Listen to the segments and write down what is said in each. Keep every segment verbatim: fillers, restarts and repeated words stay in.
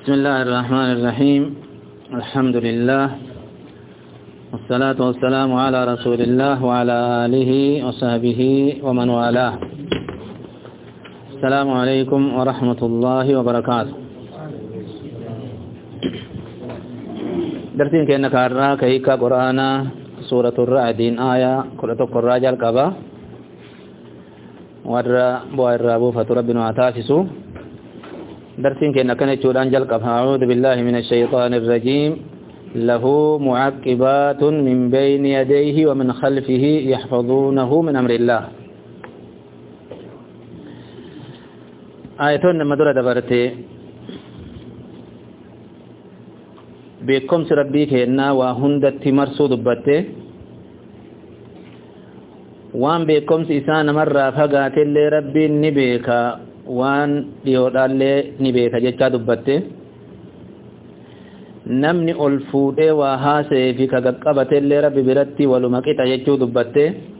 بسم الله الرحمن الرحيم الحمد لله والصلاة والسلام على رسول الله وعلى آله وصحبه ومن والاه. السلام عليكم ورحمة الله وبركاته. درسين كأنك أرى كيكا قرآن سورة الرعد آية كلتك الراجل قبا ورى بوئر أبو فتربنا وتاسسوا. درسين كأنك كانت أنجل قبا. أعوذ بالله من الشيطان الرجيم. له معقبات من بين يديه ومن خلفه يحفظونه من أمر الله. آياتون مدرة دبرتي بكم ربي كنا وهندت مرسو دبته وان بكم إسان مرة فقات اللي ربي نبيك وان يود اللي نبيك جتا دبته namni ol fuudhee waa haasa'ee fi kagaqqabate illee rabbi biratti waluma qixa jechuu dubbatte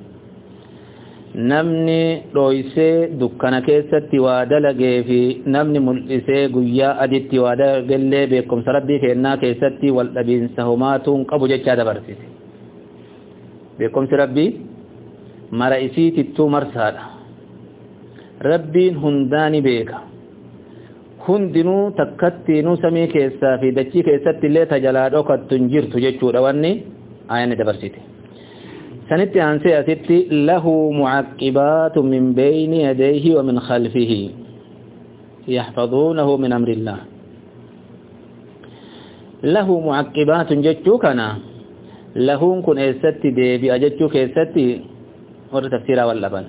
namni dhoysee dukkana keessatti waa dalagee fi namni mul'isee guyyaa aditti waa dalagellee beekumsa rabbii kennaa keessatti wal dhabiinsa homaatuun qabu jechaa dabarsise. Beekumsi rabbii mara isiitittuu marsaadha. Rabbiin hundaani beeka. hundinuu takkattiinuu samii keessaa fi dachii keessatti illee tajalaa dhokattu hin jirtu jechuudha wanni ayanni dabarsite. sanitti aansee asitti lahu mucaqqibaatu min bayni yadayhi wa min khalfihi yaxfaduunahu min amrillah. lahu mucaqqibaatun jechuu kana lahuun kun eessatti deebi'a jechuu keessatti warri tafsiiraa wal dhaban.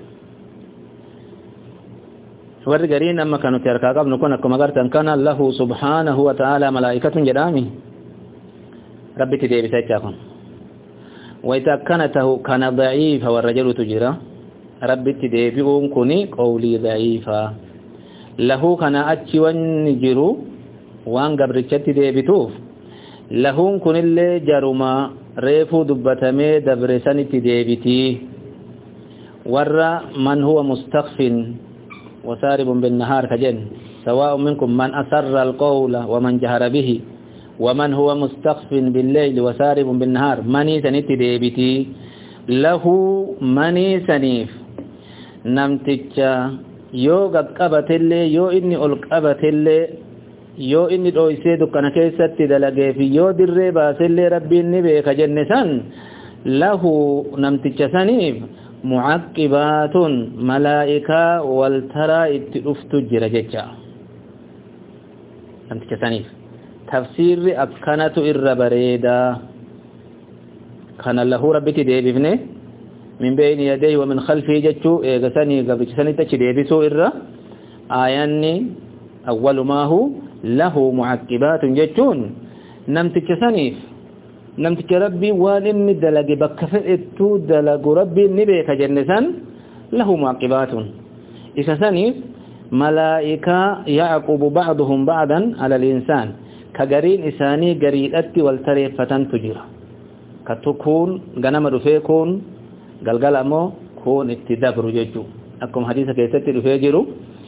warri gariin amma kan nuti harkaa qabnu kun akkuma agartan kana lahu subhaanahu wa ta'ala malaa'ikatun jedhaami rabbitti deebisa jechaa kun wayita akkana tahu kana daciifa warra jedhutu jira. rabbitti deebi'uun kuni qawlii daciifa. lahu kana achi wanni jiru waan gabrichatti deebituuf lahuun kunillee jaruma reefuu dubbatamee dabre sanitti deebitii. warra man huwa mustakfin وسارب بالنهار كجن سواء منكم من أسر القول ومن جهر به ومن هو مستخف بالليل وسارب بالنهار مني سنيت ديبتي له مني سنيف نمتج يو قبت اللي يو إني ألقبت اللي يو إني دويسي دكنا كيست دلقي في يو دري باس اللي ربي النبي كجنسان له نمتج سنيف معقبات ملائكة والترى اتلفت جرججا. أنت كسانيف تفسير أكنة الربريدة كان له ربك ديبفني من بين يديه ومن خلفه جتشو إيغساني قبل ساني تشديبسو إرى آياني أول ما هو له معقبات جتشون نمت كسانيف نمتك ربي وانني دلق بكفئتو دلق ربي نبيك جنسان له معقبات إذا ثاني ملائكة يعقب بعضهم بعضا على الإنسان كقرين إساني قريدت والتريفة تجير كتكون غنم رفيكون قلقل أمو كون اتدبر ججو أكم حديثة كيست رفيجرو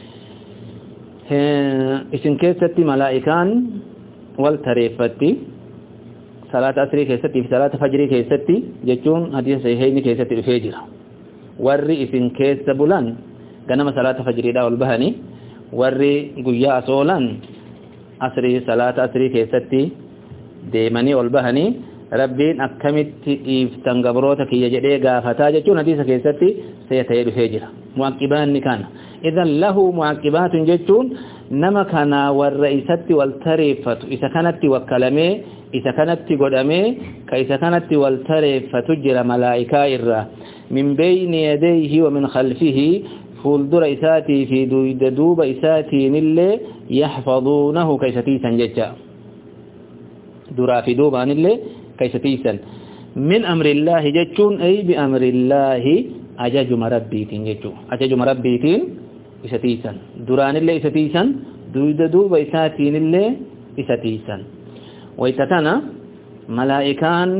إسن كيست ملائكان والتريفة صلاة أسري كيستي في صلاة فجر كيستي جتون حديث صحيحين كيستي الفجر ورّي إسن كيس بولان كنما صلاة فجر دا والبهني ورّي قيا أصولان أسري صلاة أسري كيستي ديماني والبهني ربين أكمت إفتنقبروتك يجري غافتا جتون حديث كيستي سيتيد الفجر معقبان كان إذن له معقبات جتون نما كان والرئيسة والتريفة إذا كانت وكلمة إذا كانت قدامه كإذا كانت والترف فتجر ملائكة إرى من بين يديه ومن خلفه فولدر إساتي في دوب إساتي نلي يحفظونه كيستيسا ججا درا في دوبان اللي كيستيسا من أمر الله ججون أي بأمر الله أجاج مربيتين ججو أجاج مربيتين إساتيسا دران اللي إساتيسا دوب إساتي نلي إساتيسا ويتتنا ملائكان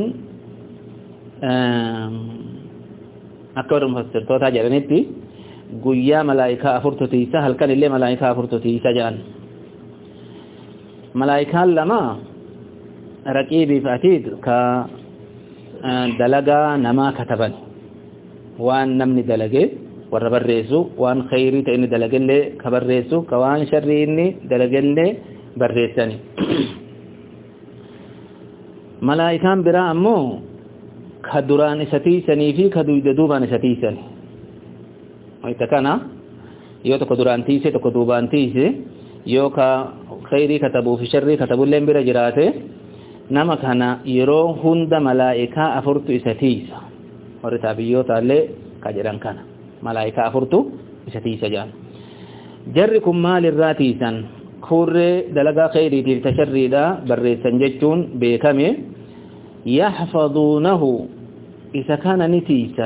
أكبر مفسر توتا جرنتي قويا ملائكة أفرتو تيسا هل كان اللي ملائكة أفرتو تيسا جان ملائكة لما رقيبي فاتيد كا دلقا نما كتبن وان نمني دلقه وربرسو وان خيري تاني دلقله كبرسو كوان شري اني دلقله برساني ملائكان برا امو كدران ستيسني في كدوبان ستيسني ويتكنا يو تكو دران تيسي تكو دوبان تيسي يو كا خيري كتبو في شري كتبو لين برا جراته نما كان يرو هند ملائكة أفرتو إستيسا ورتابيو تالي كجران كان ملائكة أفرتو إستيسا جان جركم مال الراتيسا كور دلقا خيري تشري دا برسان جتون بكامي يحفظونه إذا كان نتيسا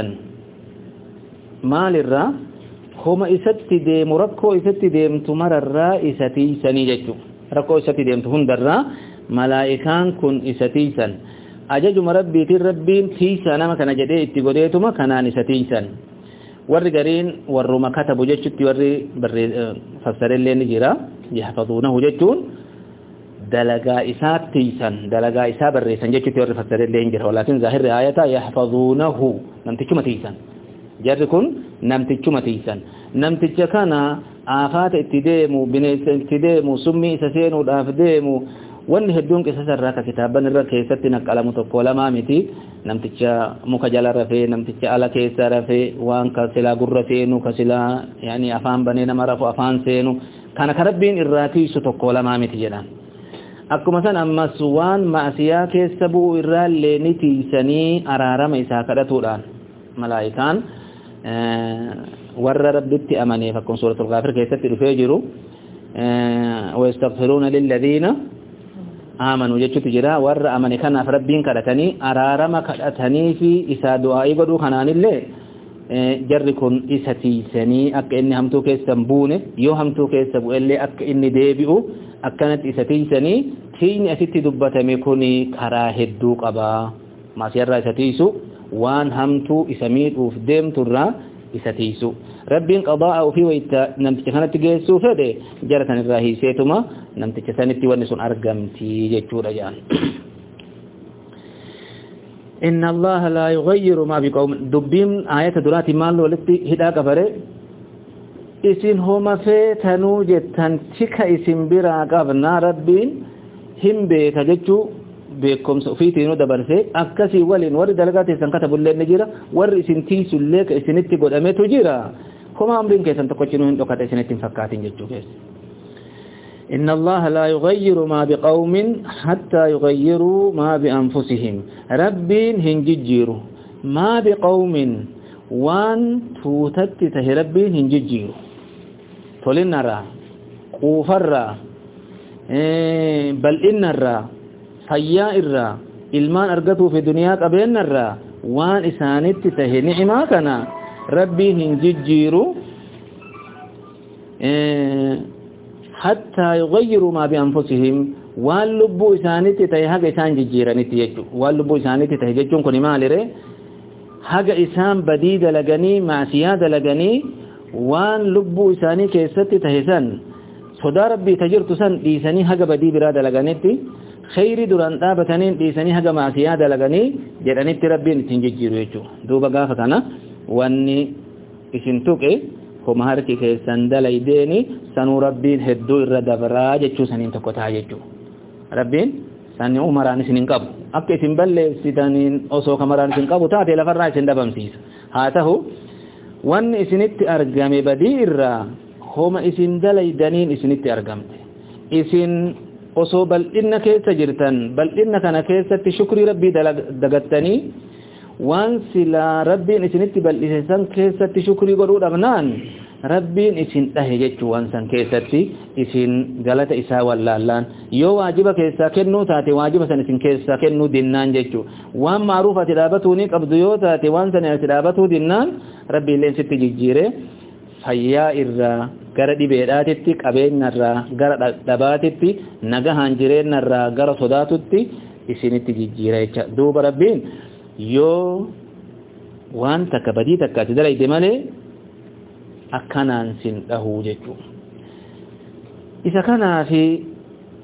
مال الرا هما إستي ديم ركو إستي ديم تمر الرا إستيسا نجتو ركو إستي ديم تهون درا ملائكان كن إستيسا أجج مربي تربين تيسا نما كان جدي اتقوديتما كانان إستيسا warri gariin warruma katabu jechuutti warri fassarellee ni jira yahfazuunahu jechuun dalagaa isaa tiisan dalagaa isaa barreessan jechuutti warri fassarellee ni jira walaakin zaahirri ayata yahfazuunahu namtichuma tiisan jarri kun namtichuma tiisan namticha kana aafaata itti deemu bineensa itti deemu summii isa seenuudhaaf deemu wanni hedduun qisasarraa ka kitaaban irra keessatti naqalamu tokko lamaa miti namticha muka jala rafee namticha ala keessa rafee waan ka silaa gurra seenu ka silaa yani afaan banee nama rafu afaan seenu kana karabbiin irraa tiisu tokko lamaa miti jedhan akkuma san ammas waan maasiyaa keessa bu'u irraallee ni tiisanii araarama isaa kadhatuudhaan malaayikaan warra rabbitti amaneef akkuma suuratul Ghaafir keessatti dhufee jiru wa yastaghfiruuna lilladhiina آمنوا جتشو جرا ور أمن كان فربين كرتني أرارما كرتني في إسا دعائي بدو خنان اللي جركن إساتي سني أك إني همتو كيسنبون يو همتو كيسنبو اللي أك إني ديبئو أكنت إساتي سني تيني أسيتي دبتا ميكوني كراه الدوق أبا ما سيرا إساتيسو وان همتو إساميد وفديم ترى إساتيسو ربين قضاء في ويتا نمتك كانت تجيسو فده جرتن الراهي سيتما نمتك سنتي ونسون أرقمتي جيتشورا جان إن الله لا يغير ما بقوم دبين آية دلاتي مال ولتي هدا كفره إسين هما فيتنو جتن تك إسين برا قبنا ربين هم بيك جيتشو beekum sofiitiinu dabarse akkasi waliin warri dalagaati san katabullee ni jira warri isin tiisullee ka isinitti godhametu jira kuma amriin keessan tokkochinu hin dhokata isinitti hin fakkaatin jechuu keessa inna allaha la yughayyiru ma biqawmin hatta yughayyiru ma bianfusihim rabbiin hin jijjiiru ma biqawmin waan tuutatti tahe rabbiin hin jijjiiru tolinarraa quufarraa bal'innarraa fayyaa irraa ilmaan argatu fi duniyaa qabeenna irraa waan isaanitti tahe ni'imaa kana rabbiin hin jijjiiru hatta yughayyiru ma bi anfusihim waan lubbuu isaanitti tahe haga isaan jijjiiranitti jechuudha waan lubbuu isaanitti tahe jechuun kun maalire haga isaan badii dalaganii maasiyaa dalaganii waan lubbuu isaanii keessatti tahe san sodaa rabbii tajirtu san dhiisanii haga badii biraa dalaganitti خيري دوران دابتنين ديساني هجا معسيا دلغني جداني تربين تنجيجيرو يجو دوبا غافتنا واني اسنتوكي هم هاركي كي سندل ايديني سنو ربين هدو الردبرا جيشو سنين تكوتا يجو ربين سنين عمران سنين قبو اكي سنبال سيدانين اوسو كمران سنين قبو تاتي لفرع سندبم سيس هاته واني اسنت ارقامي بدير هم اسندل ايدانين اسنت ارقامت اسن osoo bal'inna keessa jirtan bal'inna kana keessatti shukrii rabbii dagattanii waan silaa rabbiin isinitti bal'isesan keessatti shukrii godhuu dhabnaan rabbiin isin dhahe jechuu waan san keessatti isin galata isaa wallaallaan yoo waajiba keessaa kennuu taate waajiba san isin keessaa kennuu dinnaan jechuu waan maaruuf ati dhaabatuu ni qabdu yoo taate waan san ati dhaabatuu dinnaan rabbiin illee sitti jijjiire fayyaa irraa gara dhibeedhaatitti qabeenyarraa gara dhabaatitti nagahaan jireenyarraa gara sodaatutti isinitti jijjiira jecha duuba rabbiin yoo waan takka badii takka ati dalayde malee akkanaan sin dhahuu jechuu isa kanaafi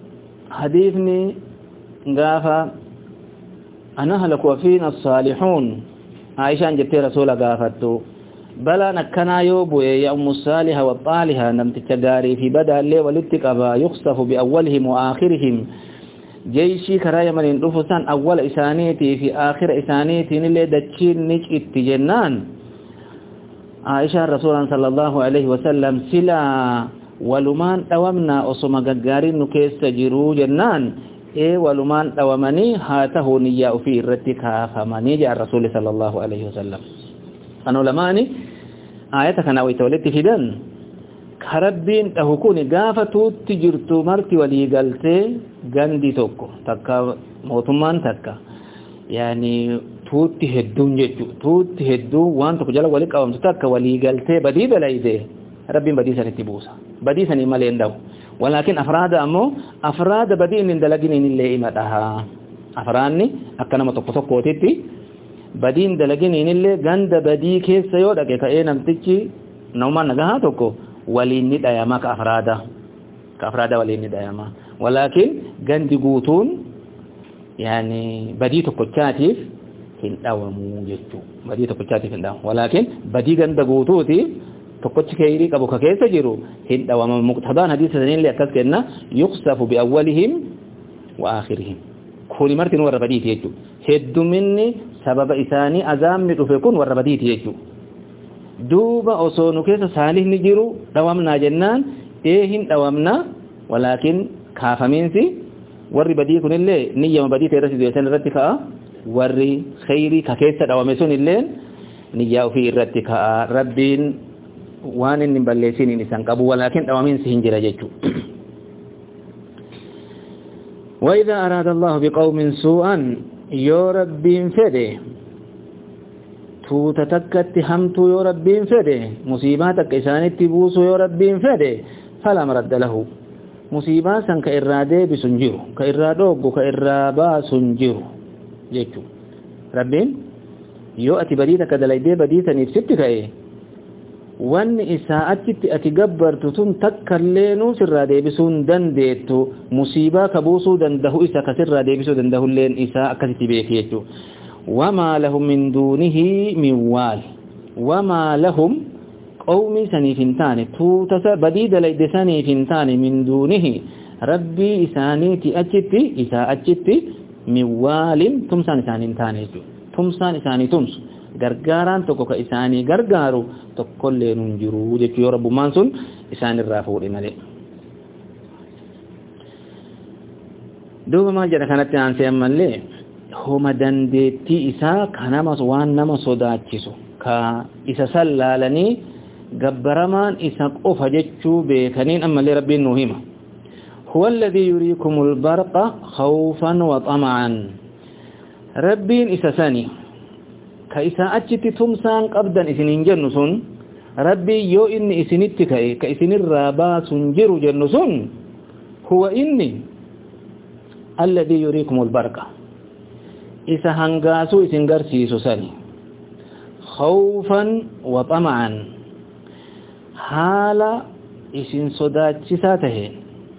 حديثني غافا أنا هلك وفينا الصالحون عائشة جبت رسول غافتو بلا نكنا يوبو يا أم الصالحة والطالحة نمت تجاري في بدأ اللي والاتقابا يخصف بأولهم وآخرهم جيشي كرايا من الرفسان أول إسانيتي في آخر إسانيتي اللي دتشين نج اتجنان عائشة رسول صلى الله عليه وسلم سلا ولمان دوامنا أصم غغارين نكيس تجرو جنان إيه ولمان دوامني هاته نيا في الرتكا فماني جاء الرسول صلى الله عليه وسلم أنا لماني آياتك أنا ويتولدت في دن كربين تهكوني غافة تجرتو مرتي ولي قلتي غندي توكو تكا موتمان تكا يعني توتي هدون جيجو توتي هدون وان تكو جلا ولي قوام تكا ولي قلتي بدي بلايدي ربين بدي سنتبوسا بدي سني مالين دو ولكن أفراد أمو أفراد بدي إن دلقين اللي إمتها أفرادني أكنا متوقع توقع تيتي بدين دلقين اللي غند بدي كيس سيودا كيكا إيه نمتكي نوما نغاها توقع وليني دايما كأفرادا كأفرادا وليني دايما ولكن غند قوتون يعني بدي تقوتشاتيف هندوامو جيجو بدي تقوتشاتيف هندوام ولكن بدي غند قوتوتي تقوتش كيري كابو كيسا جيرو هندوام مقتضان حديث سنين اللي أكاس كأننا يخصف بأولهم وآخرهم كوني مرتين ورى بديت يجو هدو مني سبب إساني أزام نتوفيكون ورى بديت يجو دوبا أصونو كيسا صالح نجيرو دوامنا جنان إيهن دوامنا ولكن كافمينسي ورى بديكون اللي نية مبديت يرسي ديسان رتكا ورى خيري كيسا دوامسون اللي نية في رتكا ربين waan inni balleessin isan qabu walakin dawamin sin jira jechu wa idha arada Allah biqaumin su'an ya rabbin fade tuuta takkatti hamtu ya rabbin fade musiibaa takka isaanitti buusu ya rabbin fade fala maradda lahu musiibaa san ka irraa deebisun jiru ka irraa dhoggu ka irraa baasun jiru jechu rabbin yoo ati badii takka dalaydee badii taniif sitti ka'e wanni isaa achitti ati gabbartu tun takkalleenu sirraa deebisuun dandeettu musiibaa kabuusuu dandahu isa kasirraa deebisuu dandahulleen isaa akkasitti beeki jechuudha wamaa lahum min duunihi min waal wamaa lahum qawmii saniif hin taane tuutasa badii dalayde saniif hin taane min duunihi rabbii isaaniiti achitti isaa achitti min waalin tumsaan isaanii hin taane jechuudha tumsaan isaanii tumsu gargaaraan tokko ka isaanii gargaaru tokkollee nun jiru jechuu yoo rabbummaan sun isaanirraa fuudhe malee duuba maal jedha kanatti aansee ammallee homa dandeettii isaa kanamas waan nama sodaachisu ka isa sallaalanii gabbaramaan isa qofa jechuu beekaniin ammallee rabbiin nuu hima huwa alladhii yuriikumul barqa khawfan wa tama'an rabbiin isa sani ka isa achitti tumsaan qabdan isinin jennu sun rabbi yoo inni isinitti ka'e ka isinirraa baasun jiru jennu sun huwa inni alladhi yuriikumul barqa isa hangaasuu isin garsiisu sani khawfan wa tama'an haala isin sodaachisaa taheen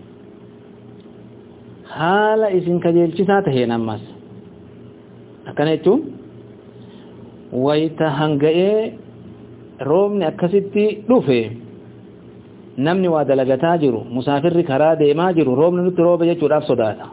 haala isin kajeelchisaa taheen ammas akkana jechuun wayta hanga'ee roobni akkasitti dhufe namni waa dalagataa jiru musaafirri karaa deemaa jiru roobni nutti rooba jechuudhaaf sodaata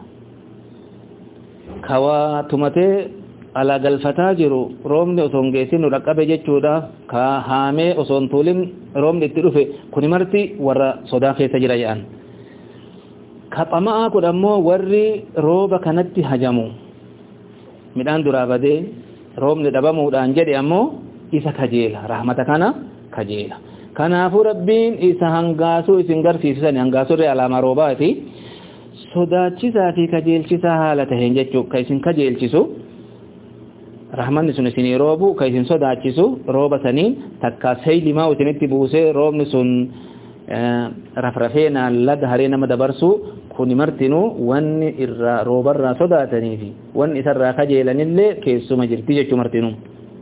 kawaa tumatee alaa galfataa jiru roobni osoo hin geessin nu dhaqqabe jechuudhaaf ka haamee osoo hin tuulin roobni itti dhufe kuni marti warra sodaa keessa jira jedhan ka xama'aa kun ammoo warri rooba kanatti hajamu midhaan duraa badee roobni dhabamuudhaan jedhe ammoo isa kajeela rahmata kana kajeela kanaafuu rabbiin isa hangaasuu isin garsiisan hangaasurri alaamaa roobaati sodaachisaa fi kajeelchisaa haala taheen jechuu ka isin kajeelchisu rahmanni sun isinii roobu ka isin sodaachisu rooba saniin takkaa saylimaa isinitti buusee roobni sun rafrafee naallada haree nama dabarsu kuni martinuu wanni irraa roobarraa sodaataniifi wanni isarraa kajeelanillee keessuma jirti jechuu martinuu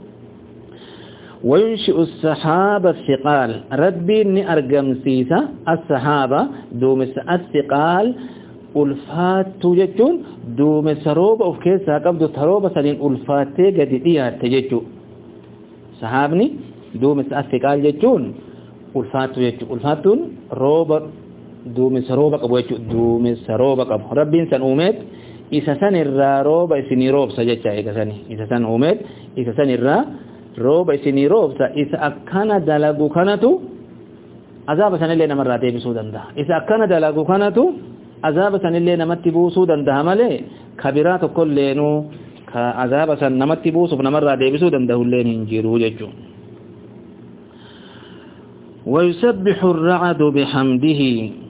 وينشئ السحاب الثقال ربي ني ارغم سيسا السحابة دومس الثقال ulfaatu jechuun duumessa rooba of keessaa qabdu tarooba saniin ulfaattee gadi dhiyaatte jechuu sahaabni duumessa asfiqaal jechuun ulfaatu jechuu ulfaatuun rooba duumessa rooba qabu jechuu duumessa rooba qabu rabbiin san uumeet isa san irraa rooba isinii roobsa jecha eega sani isa san uumeet isa san irraa rooba isinii roobsa isa akkana dalagu kanatu azaaba sanillee namarraa deebisuu danda'a isa akkana dalagu kanatu azaaba sanillee namatti buusuu danda'a malee kabiraa tokkolleenu ka azaaba san namatti buusuuf namarraa deebisuu danda'ulleen hin jiru jechuu ويسبح الرعد بحمده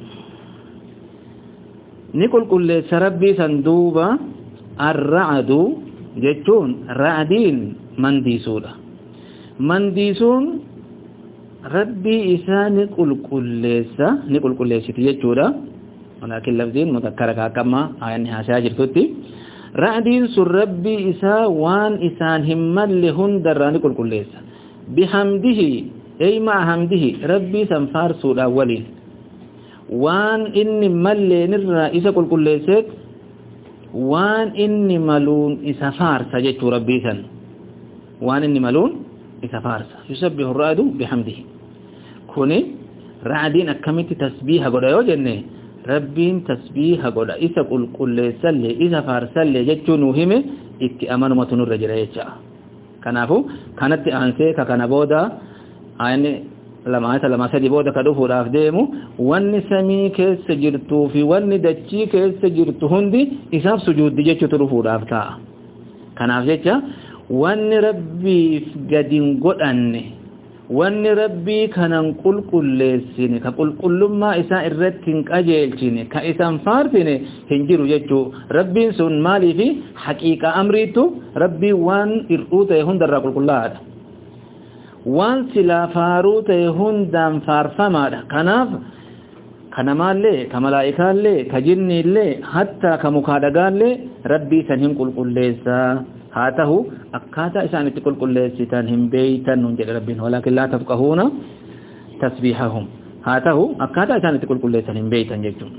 نقول كل ربي سندوبا الرعد جتون رعدين منديسولا منديسون ربي إسا نقول كل سا نقول كل سيتي جتولا ولكن لفظين مذكرة كما آيانها ساجر كتي رعدين سر ربي إسا وان إسان همال لهن در نقول كل سا بحمده أي مع حمده ربي سنفار سولا ولين وان إني ملي نرى إسا كل كل سيت وان إني ملون إسا فارسا جيت ربي سن وان إني ملون إسا فارسا يسبح الرعد بحمده كوني رعدين أكملت تسبيح قد يوجدني ربين تسبيح قد إسا كل كل سلي إسا فارسا لي جيت نوهمه إتي أمانو متنور رجل يجا كنافو كانت أنسيك كنبودا آياني لما آيات لما سيدي بودا كدوفو راف ديمو واني سمي كيس سجرتو في واني دچي كيس سجرتو هندي إساف سجود دي جيچو تروفو راف تا كناف جيچا واني ربي فقدين قد أني واني ربي كانن قل قل لسيني كقل قل ما إسا إردتين كأجيلتيني كإسان فارتيني هنجيرو جيچو ربي سن مالي في حقيقة أمريتو ربي وان إرؤوت يهندر قل قل لها waan silaa faaruu ta'e hundaan faarfamaadha kanaaf kanamaallee ka malaa'ikaallee ka jinniillee hatta ka mukaadhagaallee rabbii san hin qulqulleessaa haa ta'u akkaataa isaan itti qulqulleessitan hin beeytan nun jedhe rabbiin walaakin laa tafqahuuna tasbiihahum haa ta'u akkaataa isaan itti qulqulleessan hin beeytan jechuun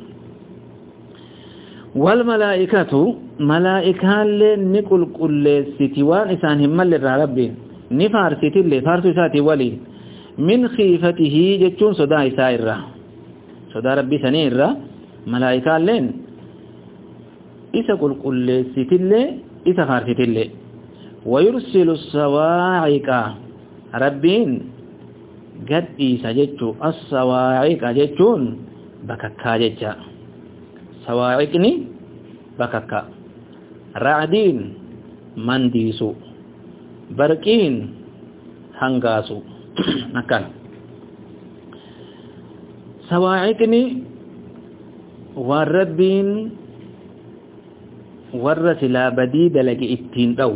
wal malaa'ikatu malaa'ikaallee ni qulqulleessiti waan isaan hin mallerraa rabbiin ni faarsitillee faarsuu isaatii waliin min khiifatihi jechuun sodaa isaa irraa sodaa rabbii sanii irraa malaa'ikaalleen isa qulqulleessitillee isa faarsitillee wayursilu sawaa'iqa rabbiin gadhiisa jechuu as-sawaa'iqa jechuun bakakkaa jecha sawaa'iqni bakakkaa ra'diin mandiisu barqiin hangaasu akkan sawaa'iqni waan rabbiin warra silaa badii dalage ittiin dhawu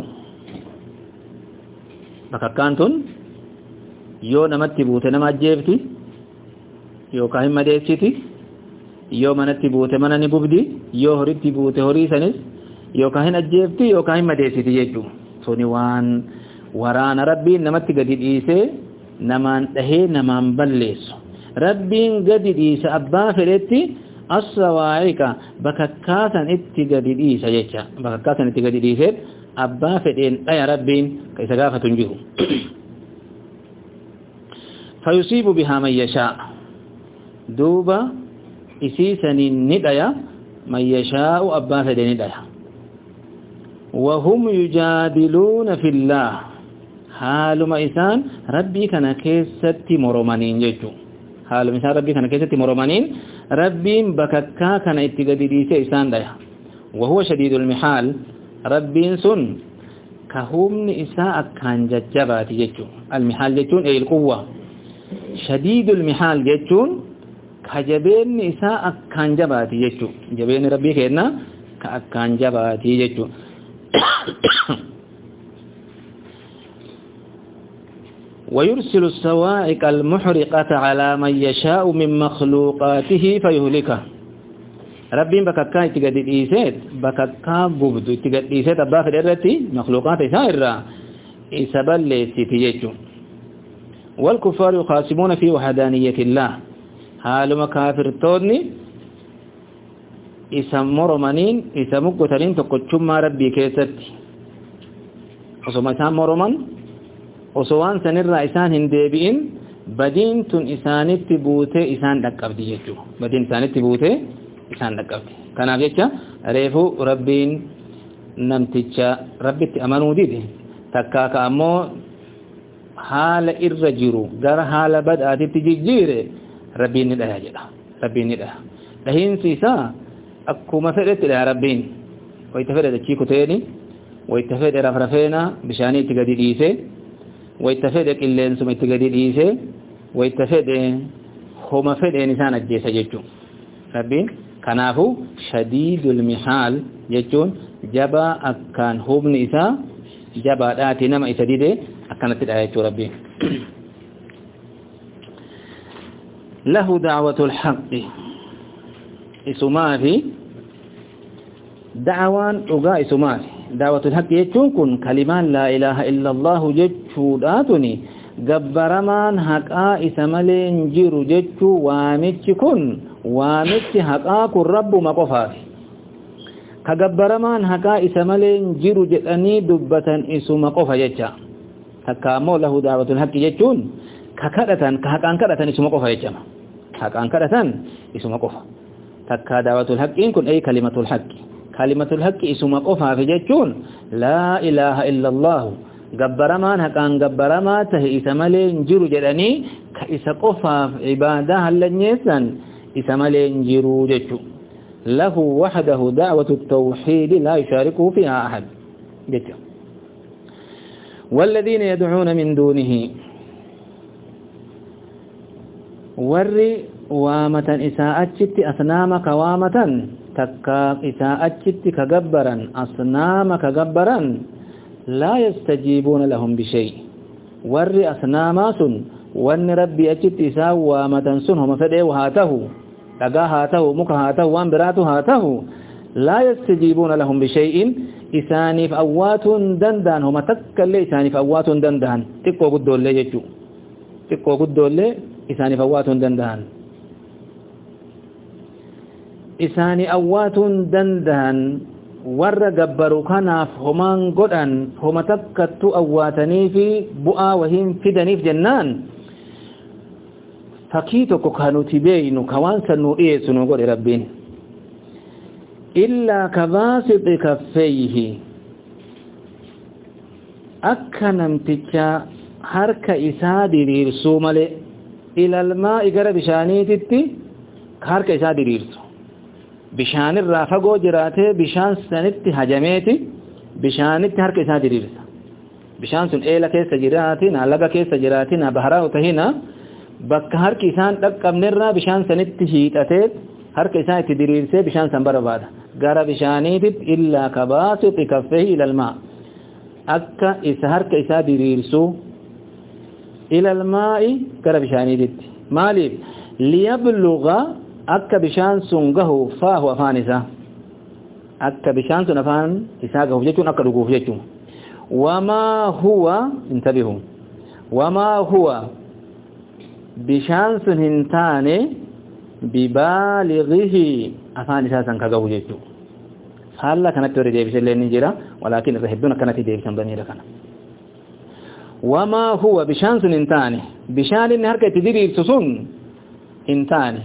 bakakkaan tun yoo namatti buute nama ajjeefti yookaan hin madeessiti yoo manatti buute mana ni gubdi yoo horitti buute horii sanis yookaan hin ajjeefti yookaan hin madeessiti jechuudha suni waan waraana rabbiin namatti gadi dhiisee namaan dhahee namaan balleessu rabbiin gadi dhiisa abbaa fedhetti as-sawaa'iqa bakakkaasan itti gadi dhiisa jecha bakakkaasan itti gadi dhiisee abbaa fedheen dhaya rabbiin ka isa gaafatu hin jiru fayusiibu bihaa man yashaa duuba isii saniin ni dhaya man yashaa'u abbaa fedhee ni dhaya وهم يجادلون في الله حالما إسان ربي كان كيستي مرمانين جيجو حالما إسان ربي كان كيستي مرمانين ربي بككا كان اتقادي ديسي إسان دايا وهو شديد المحال ربي سن كهم إساء كان ججباتي جيجو المحال جيجون أي القوة شديد المحال جيجون كجبين إساء كان جباتي جيجو جبين ربي كينا كأكان جباتي جيجو ويرسل الصواعق المحرقة على من يشاء من مخلوقاته فيهلكه ربي بككا اتقاد الإيساد بككا ببدو اتقاد الإيساد أبا في الإرتي مخلوقات سائرة إسابا لستيجو والكفار يخاصمون في وحدانية الله حال مكافر تودني isa moromanin isa muggotanin tokkochummaa rabbii keessatti osoma isaan moroman osoo waan sanirraa isaan hin deebi'in badiin tun isaanitti buutee isaan dhaqqabdi jechuudha. Badiin isaanitti buutee isaan dhaqqabdi. Kanaaf jecha reefuu rabbiin namticha rabbitti amanuu dide takkaa ka ammoo haala irra jiru gara haala badhaatitti jijjiire rabbiin ni dhaya jedha. Rabbiin ni dhaya. Dhahiinsi isaa akkuma fedhetti dhaya rabbiin. Wayita fedhe dachii kuteeni, wayita fedhe rafrafeena bishaanii itti gadi dhiise, wayita fedhe qilleensuma itti gadi dhiise, wayita fedhe homa fedheen isaan ajjeesa jechuun. Rabbiin kanaafu shadiidul mihaal jechuun jabaa akkaan humni isaa jabaadhaati nama isa dide akkanatti dha jechuu rabbiin. Lahu da'watul haqqi isumaafi da'waan dhugaa isumaafi da'watul haqqi jechuun kun kalimaan laa ilaaha illallahu jechuudhaatuni gabbaramaan haqaa isa malee hin jiru jechuu waamichi kun waamichi haqaa kun rabbuma qofaafi ka gabbaramaan haqaa isa malee hin jiru jedhanii dubbatan isuma qofa jecha takka ammoo lahu da'watul haqqi jechuun ka kadhatan ka haqaan kadhatan isuma qofa jechama haqaan kadhatan isuma qofa takka da'watul haqqiin kun ay kalimatul haqqi kalimatul haqqi isuma qofaaf jechuun laa ilaaha illallah gabbaramaan haqaan gabbaramaa tahe isa malee hin jiru jedhanii ka isa qofaaf ibaadaa hallanyeessan isa malee hin jiru jechuu lahu wahdahu da'watu at-tawhid la yushariku fiha ahad jechuu والذين يدعون من دونه warri waamatan isaa achitti asnaama ka waamatan takka isaa achitti ka gabbaran asnaama ka gabbaran لا يستجيبون لهم بشيء warri asnaamaa sun wanni rabbii achitti isaa waamatan sun homa fedhee haa tahu dhagaa haa tahu muka haa tahu waan biraatu haa tahu لا يستجيبون لهم بشيء isaaniif awwaatuun danda'an homa takkallee isaaniif awwaatuun danda'an xiqqoo guddoollee jechuu xiqqoo guddoollee isaaniif awwaatuun danda'an isaanii awwaatuun danda'an warra gabbaru kanaaf homaan godhan homa takkattu awwaatanii fi bu'aa wahiin fidaniif jennaan fakkii tokko kanuti beeynu ka waan san nuu dhiyeessu nu godhe rabbiin illaa kabaasixi kaffeeyhi akka namticha harka isaa diriirsuu malee ilalmaa'i gara bishaaniititti harka isaa diriirsu bishaan irraa fagoo jiraatee bishaan sanitti hajameeti bishaanitti harka isaa diriirsa bishaan sun eela keessa jiraatina laga keessa jiraatina baharaa utahina bakka harki isaan dhaqqabnerraa bishaan sanitti hiixatee harka isaa itti diriirsee bishaan san barbaada gara bishaaniititti illaa kabaasixi kaffeehi ilalmaa akka isa harka isaa diriirsu ilalmaa'i gara bishaaniititti maaliif liyabluga akka bishaan sun gahu faahu afaan isaa akka bishaan sun afaan isaa gahuuf jechuun akka dhuguuf jechuun wamaa huwa intabihu wamaa huwa bishaan sun hin taane bibaalighihi afaan isaa san ka gahu jechuun haala kanatti warri deebisallee ni jira walaakin irra hedduun akkanatti deebisan baniidha kana wamaa huwa bishaan sun hin taane bishaan inni harka itti diriirsu sun hin taane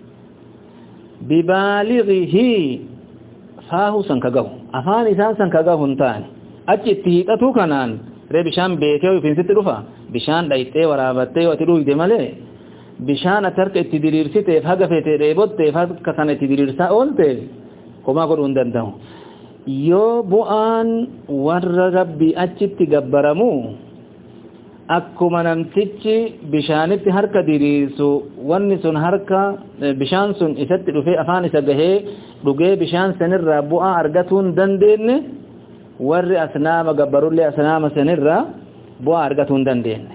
bibaalighihi faahu san ka gahu afaan isaa san ka gahu hin taane achi itti hiixatu kanaan ree bishaan beekee ofiinsitti dhufa bishaan dhayxee waraabattee wati dhuyde malee bishaan ati harka itti diriirsiteef haga feetee dheebotteef harka sana itti diriirsaa oolte homaa godhuu hin danda'u yoo bu'aan warra rabbii achitti gabbaramu akkuma namtichi bishaanitti harka diriirsu wanni sun harka bishaan sun isatti dhufee afaan isa gahee dhugee bishaan sanirraa bu'aa argatuu hin dandeenye warri asnaama gabbarullee asnaama sanirraa bu'aa argatuu hin dandeenye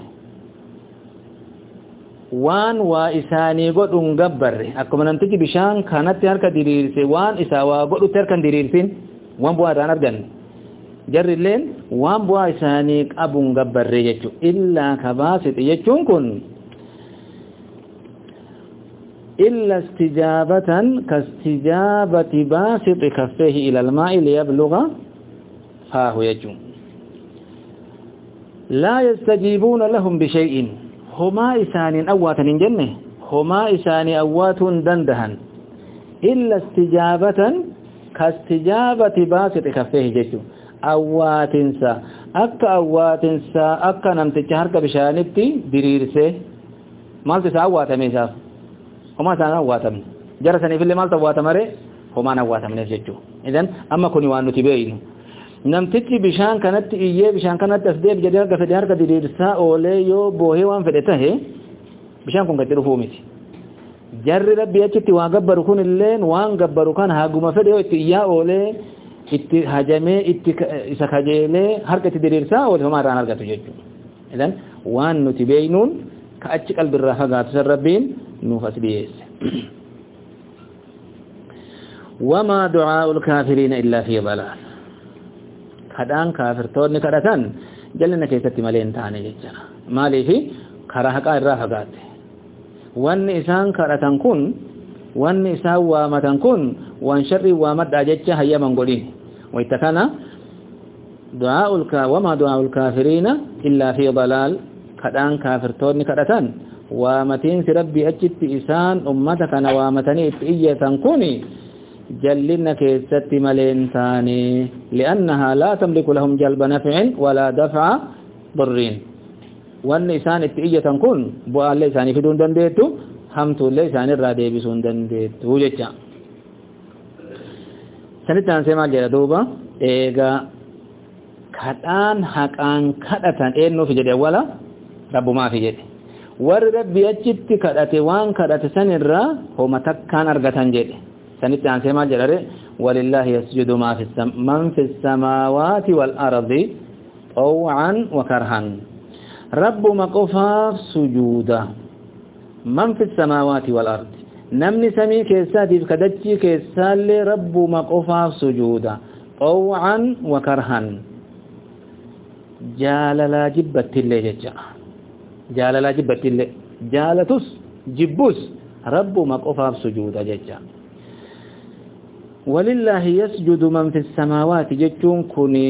waan waa isaanii godhuun gabbarre akkuma namtichi bishaan kanatti harka diriirse waan isaa waa godhutti harka hin diriirsin waan bu'aa irraan arganne jarrilleen waan bu'aa isaanii qabuun gabbarre jechuun illaa kabaasixi jechuun kun إلا استجابة كاستجابة باسط كفيه إلى الماء ليبلغ فاه يجوم لا يستجيبون لهم بشيء هما إسان أوات جنة هما إسان أوات دندهن إلا استجابة كاستجابة باسط كفيه يجوم أوات سا أكا أوات سا أكا نمتج هرك بشانبتي بريرسه مالت سا أوات ميساف هما سان أواتم جرسني في اللي مالت أواتمره هما نواتم نفججو إذن أما كوني وانو تبين نمتج بشان كانت إيه بشان كانت تسديب جدير قفدي هرك بريرسا أولي يو بوهي وان فدته بشان كون قدروا فوميتي جر ربي أجتي وانقبرو كون اللين وانقبرو كان هاقوما فديو إتيا أولي itti hajame itti isa kajele harkati diriirsa wal huma ran argatu jechu idan waan nuti beeynuun ka achi qalbirra fagaatu san rabbiin nuuf asbiyees wama du'aa'ul kaafiriina illa fi dhalal kadaan kaafirtoonni kadhatan jalna keessatti malee hin taane jecha maaliifi karaa haqaa irraa fagaate wanni isaan kadhatan kun wanni isaan waamatan kun waan sharri waamadhaa jecha hayyaman godhin ويتكنا دعاء الكا وما دعاء الكافرين إلا في ضلال كدان كافر توني كدتان ومتين ربي أجت إسان أمتك نوامتني إية كوني جلنا كيست ملين ثاني لأنها لا تملك لهم جلب نفع ولا دفع ضرين وأن إسان إية كون بوال ليساني في دون دنديتو همتو ليسان الرادي بسون دنديتو وجدت sanittaan seemaa jedha duuba eegaa kadhaan haqaan kadhatan eennuufi jedhe wala rabbumaafi jedhe warri rabbi achitti kadhate waan kadhate sanirraa homa takkaan argatan jedhe sanittaan seemaa jedhare walillaahi yasjudu man fi samaawaati wal ardi طوعا وكرها ربما قفاف سجودا من في السماوات والأرض نمني سمي كيساتي كدتشي كيسالي رب مقفاف سجودا طوعا وكرها جاللا جبت اللي ججا جاللا جبت اللي جالتس جبوس رب مقفاف سجودا ججا ولله يسجد من في السماوات ججون كوني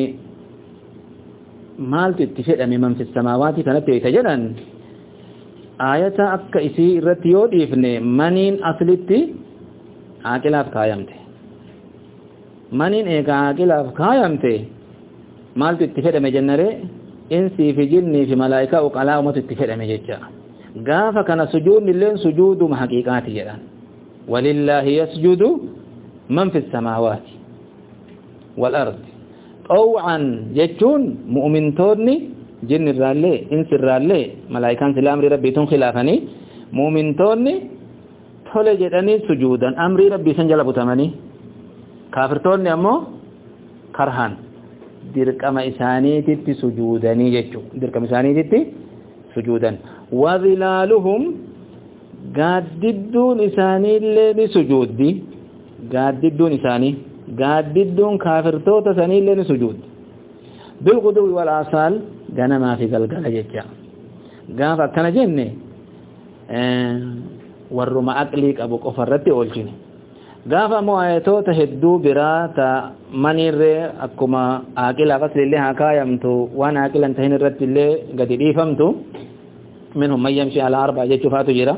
مالت اتفق من في السماوات كانت يتجدن آية أكا إسي رتيو ديفني منين أصلتي عاقلاف قايمتي منين إيقا عاقلاف قايمتي مالت اتفق مجنري إنسي في جني في ملائكة وقلاء ومت اتفق مججا قافا كان سجود للين سجود محقيقاتي جدا ولله يسجد من في السماوات والأرض طوعا جتون مؤمن تورني جن الرالي انس الرالي ملائكان سلا امر ربي تون خلافني مؤمن تورني تولي جدني سجودا امر ربي سنجل بتمني كافر تورني امو كرهان درقم اساني تتي سجودني جچو درقم اساني تتي سجودا وظلالهم قاددون اساني اللي سجودي قاددون اساني قاددون كافر توتا ساني اللي سجود بالغدو والآصال غانا ما في قلقل جيجا غافا كان جنة اه ورما أقليك أبو قفرتي أولجيني غافا مو آياتو تهدو برا تا منير أكما آقل أغسل اللي هكا يمتو وانا آقل انتهين الرد اللي قد ريفمتو منهم من يمشي على أربع جيجو فاتو جيرا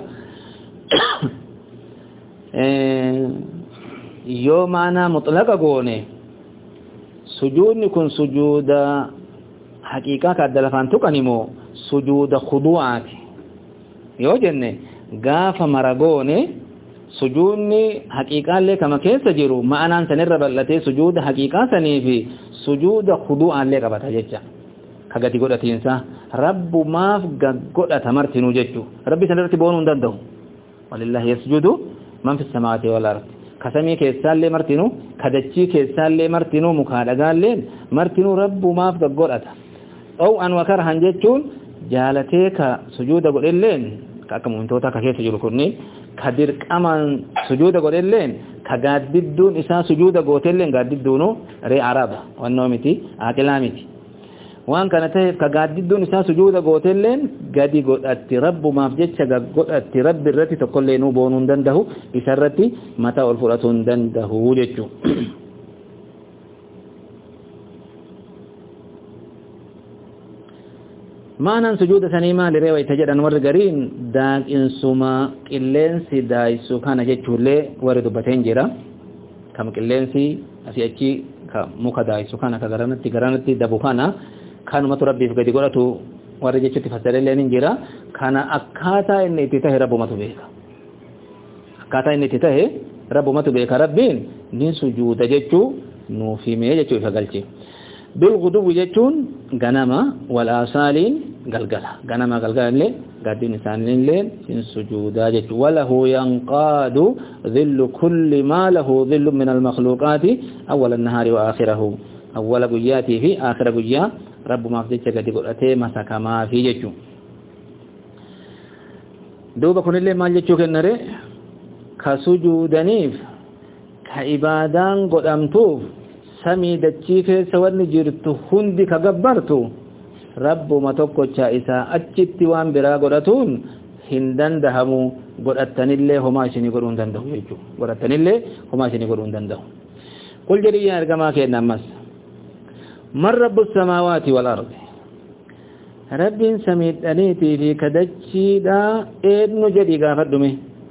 اه يوم أنا مطلقة قوني سجودني كن سجود حقيقة كالدلفان تقنمو سجود خضوعات يو جنة غاف مرغوني سجودني حقيقة اللي كما كيس جيرو ما أنا سنرب التي سجود حقيقة سنيفي سجود خضوعا اللي قبطة جيجا كغتي قدت ينسى رب ماف قدت مرتنو جيجو ربي سنرتي بونون دندو ولله يسجد من في السماوات والأرض كسمي كيسالي مرتنو كدچي كيسالي مرتنو مكادغالين مرتنو رب ما فدغودتا او ان وكرهن جچون جالتيك سجود غدلين كاكمونتوتا ككيس جلكوني كدير قمان سجود غدلين كغاددون اسا سجود غوتلين غاددونو ري عرب ونومتي اكلامتي وان كان تهف كقاددون إسا سجود قوتلين قادي قدت رب ما فجتش قدت رب الرتي تقول لي نوبون دنده إسرتي متى الفرة دنده جتشو معنى سجود سنيما لرواية تجد أنور قرين داك إنسوما قلنسي دايسو كان جتشو لي ورد بتنجرة كم قلنسي أسيأتي كموكا دايسو كان كغرانتي غرانتي دبو كان كان متربي في قد قولتو ورد جتشو تفسر لي ننجرة كان أكاتا إن اتتاه ربو متو بيكا أكاتا إن اتتاه ربو متو بيكا ربين نين سجود جتشو نوفي مي جتشو فقلتي بالغدو جتون غنما والآصالين غلغلا غنما غلغلا اللي قادين إنسان الليل في سجودا جتو وله ينقاد ذل كل ما له ذل من المخلوقات أول النهار وآخره أول قياتي في آخر قيا رب ما فديتك قد قلتي مسك ما في جتو دوبا كن اللي ما جتو كنري كسجودنيف كعبادان قدامتوف samii dachii keessa wanni jirtu hundi ka gabbartu rabbuma tokkocha isaa achitti waan biraa godhatuun hin dandahamu godhattanillee homaa isinii godhuu hin danda'u jechuudha godhattanillee homaa isinii godhuu hin danda'u qul jedhii yaa ergamaa kenna ammas man rabbus samaawaati wal ardi rabbiin samiidhaniitii fi kadachiidha eenyu jedhii gaafadhume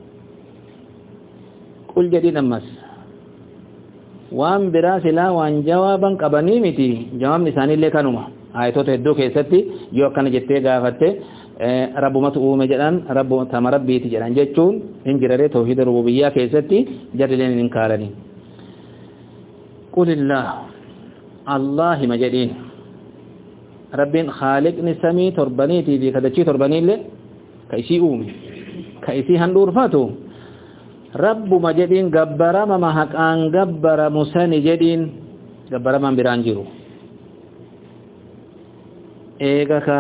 qul jedhiin ammas waan biraa silaa waan jawaaban qabanii miti jawaabni isaaniillee kanuma ayatoota hedduu keessatti yoo akkana jettee gaafatte rabbumatu uume jedhan rabbuma rabbiiti jedhan jechuun hin jirare tawhiid rububiyyaa keessatti jarrileen hin kaalanii qulillah allahi majadiin rabbiin khaaliqni samii torbaniitii fi kadachii torbaniillee ka isii uume ka isii handhuurfatu rabbuma jedhiin gabbarama mahaqaan gabbaramu sani jedhiin gabbaramaan biraan jiru eega ka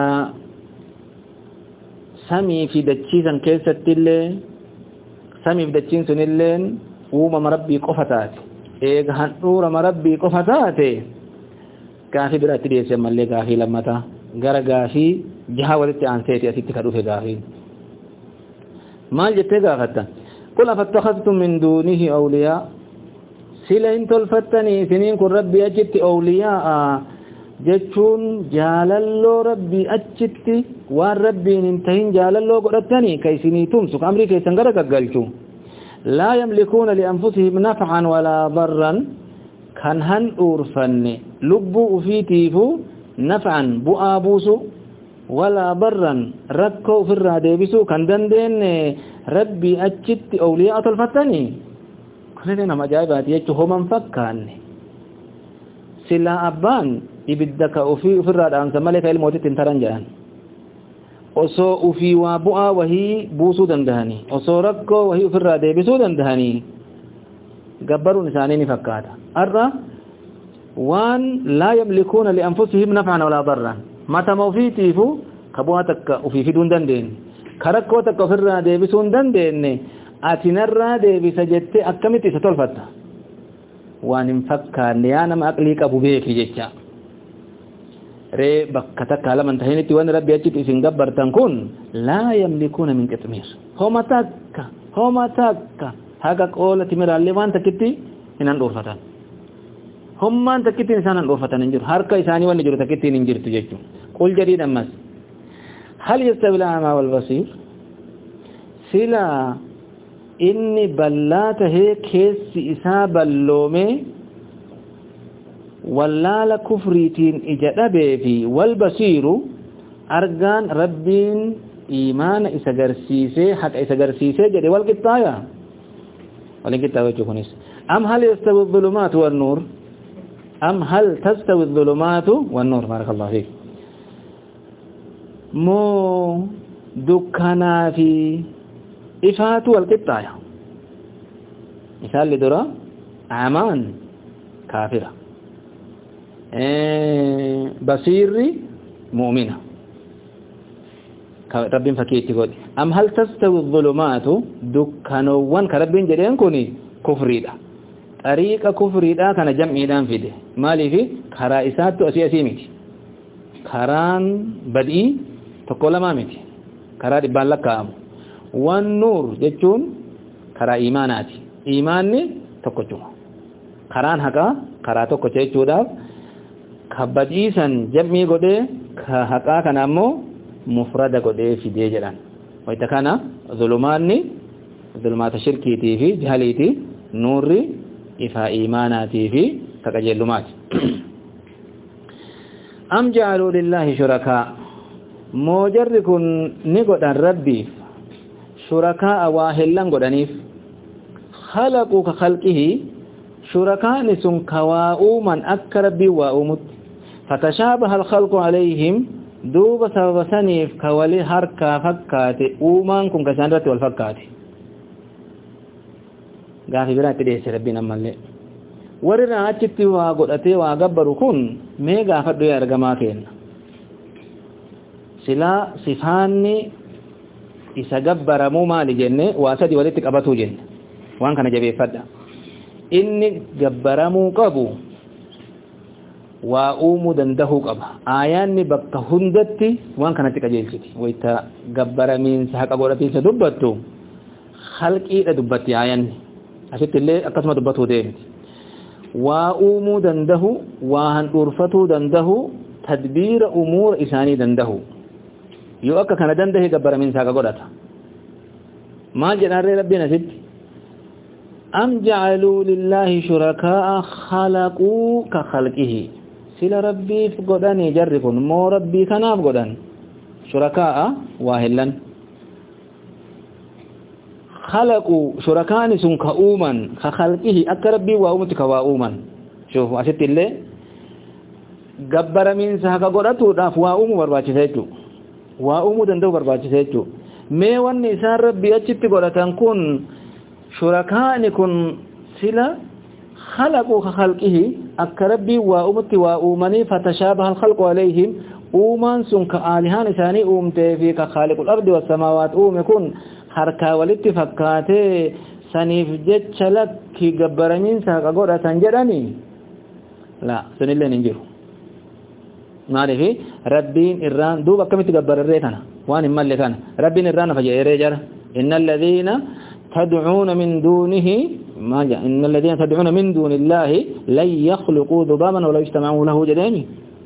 samii fi dachiisan keessattillee samii fi dachiin sunilleen uumama rabbii qofa taate eega handhuurama rabbii qofa taate gaafii biraatti dhiyeessan mallee gaafii lammataa gara gaafii jaha walitti aanseeti asitti ka dhufe gaafii maal jettee gaafatta قل أفتخذتم من دونه أولياء سلا إن تلفتني سنين كن ربي أجت أولياء جتشون جالالو ربي أجت وان ربي ننتهين جالالو قرأتني كي سنيتم سك أمري كي سنقرك قلتو لا يملكون لأنفسهم نفعا ولا ضرا كان هن أورفن لبوا في تيفو نفعا بؤابوسو ولا ضرا ركوا في الرادبسو كان دندين ربي أجت أولياء الفتني كلنا ما جايبات يجوا هم فكان سلا أبان يبدك وفي في الراد عن سمالك الموت تنترن جان أصو وفي وابوا وهي بوسو دندهني أصو ركوا وهي في الراد بسو دندهني جبروا نسانين فكاتا أرى وان لا يملكون لأنفسهم نفعا ولا ضرا ما تموفيتي فو كبواتك وفي في دون دندين karakkoo takka ofirraa deebisuu hin dandeenye ati narraa deebisa jettee akkamitti isa tolfatta waan hin fakkaanne yaa nama aqlii qabu beeki jecha ree bakka takka laman tahinitti waan rabbi achitti isin gabbartan kun laa yamlikuuna min qixmiir homa takka homa takka haga qoola timiraallee waan takkitti hin handhuurfatan hommaan takkittiin isaan handhuurfatan hin jiru harka isaanii wanni jiru takkittiin hin jirtu jechuun qul jedhiin ammas هل يستوي الأعمى والبصير سلا إني بلات هيك كيس إساب اللومي ولا لكفريتين إجابة في والبصير أرجان ربين إيمان إسجرسيسه حق إسجرسيسه جدي والقطايا والقطايا جوكونيس أم هل يستوي الظلمات والنور أم هل تستوي الظلمات والنور بارك الله فيك moo dukkanaa fi ifaatu walqixxaaya misaalli dura amaan kaafira basiirri mu'mina rabbiin fakkiitti godhe am hal tastawi dhulumaatu dukkanowwan ka rabbiin jedheen kun kufriidha xariiqa kufriidha kana jam'iidhaan fide maaliif karaa isaattu asii asii miti karaan badii tokko lama miti karaa dhibbaan lakkaa'amu wan nuur jechuun karaa iimaanaati iimaanni tokkochuma karaan haqaa karaa tokko jechuudhaaf kabadiisan jamii godhee ka haqaa kana ammoo mufrada godhee fidee jedhan wayta kana zulumaanni zulumaata shirkiitii fi jahaliitii nuurri ifa iimaanaatii fi taqajeelumaati am ja'alu lillahi shuraka moojarri kun ni godhan rabbiif shurakaa waahillan godhaniif khalaqu ka khalqihi shurakaani sun kawaa'uuman akka rabbii waa'uumutti fatashabaha alkhalqu alayhim duuba sababa saniif ka wali harkaa fakkaate uumaan kun ka isaan irratti wal fakkaate gaafi biraatti dhiyeesse rabbiin ammallee warri irraa achitti waa godhatee waa gabbaru kun mee gaafadhu yaa argamaa kenna silaa sifaanni isa gabbaramuu maali jenne waa sadi walitti qabatuu jenne waan kana jabeeffadha inni gabbaramuu qabu waa uumuu dandahuu qaba aayaanni bakka hundatti waan kanatti qajeelchiti wayta gabbaramiinsa haqa godhatiinsa dubbattu khalqiidha dubbatti aayaanni asitti illee akkasuma dubbatuu deemti waa uumuu dandahu waa handhuurfatuu dandahu tadbiira umuura isaanii dandahu yoo akka kana dandahe gabbaramiinsa haqa godhata maal jedhaarree rabbiin asitti am ja'aluu lillahi shurakaa khalaquu ka khalqihi sila rabbiif godhanii jarri kun moo rabbii kanaaf godhan shurakaa waa hillan khalaquu shurakaani sun ka uuman ka khalqihi akka rabbii waa uumutti ka waa uuman shuufu asitti illee gabbaramiinsa haqa godhatuudhaaf waa uumuu barbaachisa jechuu waa uumuu danda'u barbaachisa jechuu mee wanni isaan rabbii achitti godhatan kun shurakaani kun sila khalaquu ka khalqihi akka rabbii waa uumutti waa uumanii fatashabaha alkhalqu alayhim uumaan sun ka aalihaan isaanii uumtee fi ka khaaliqul ardi wassamaawaat uume kun harkaa walitti fakkaatee saniif jecha lakki gabbaramiinsa haqa godhatan jedhanii la sunillee hin jiru maalifi rabbiin irraan duuba akkamitti gabbararree kana waan hin malle kana rabbiin irraan nafa jedhee jara innal ladhiina تدعون من دونه ما جاء إن الذين تدعون من دون الله لن يخلقوا ذبابا ولا يجتمعوا له جداني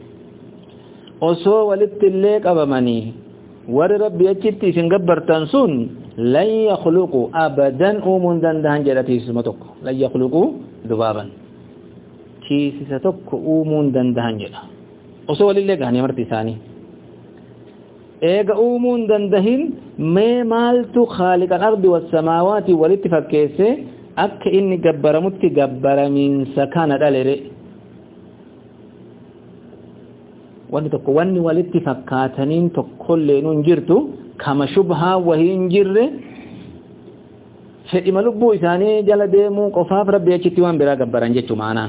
osoo walitti illee qabamanii warri rabbi achitti isin gabbartan sun lan yakhluqu abadan uumuun danda'an jedha tiisisuma tokko lan yakhluqu dhubaaban tiisisa tokko uumuun danda'an jedha osoo walillee gahanii marti isaanii eega uumuun dandahin mee maaltu khaaliqal ardi wassamaawaati walitti fakkeesse akka inni gabbaramutti gabbaramiinsa kana dhalere wanni tokko wanni walitti fakkaataniin tokkollee nun jirtu kama shubhaa wahii hin jirre fedhima lubbuu isaanii jala deemuu qofaaf rabbi achitti waan biraa gabbaran jechuu maanaan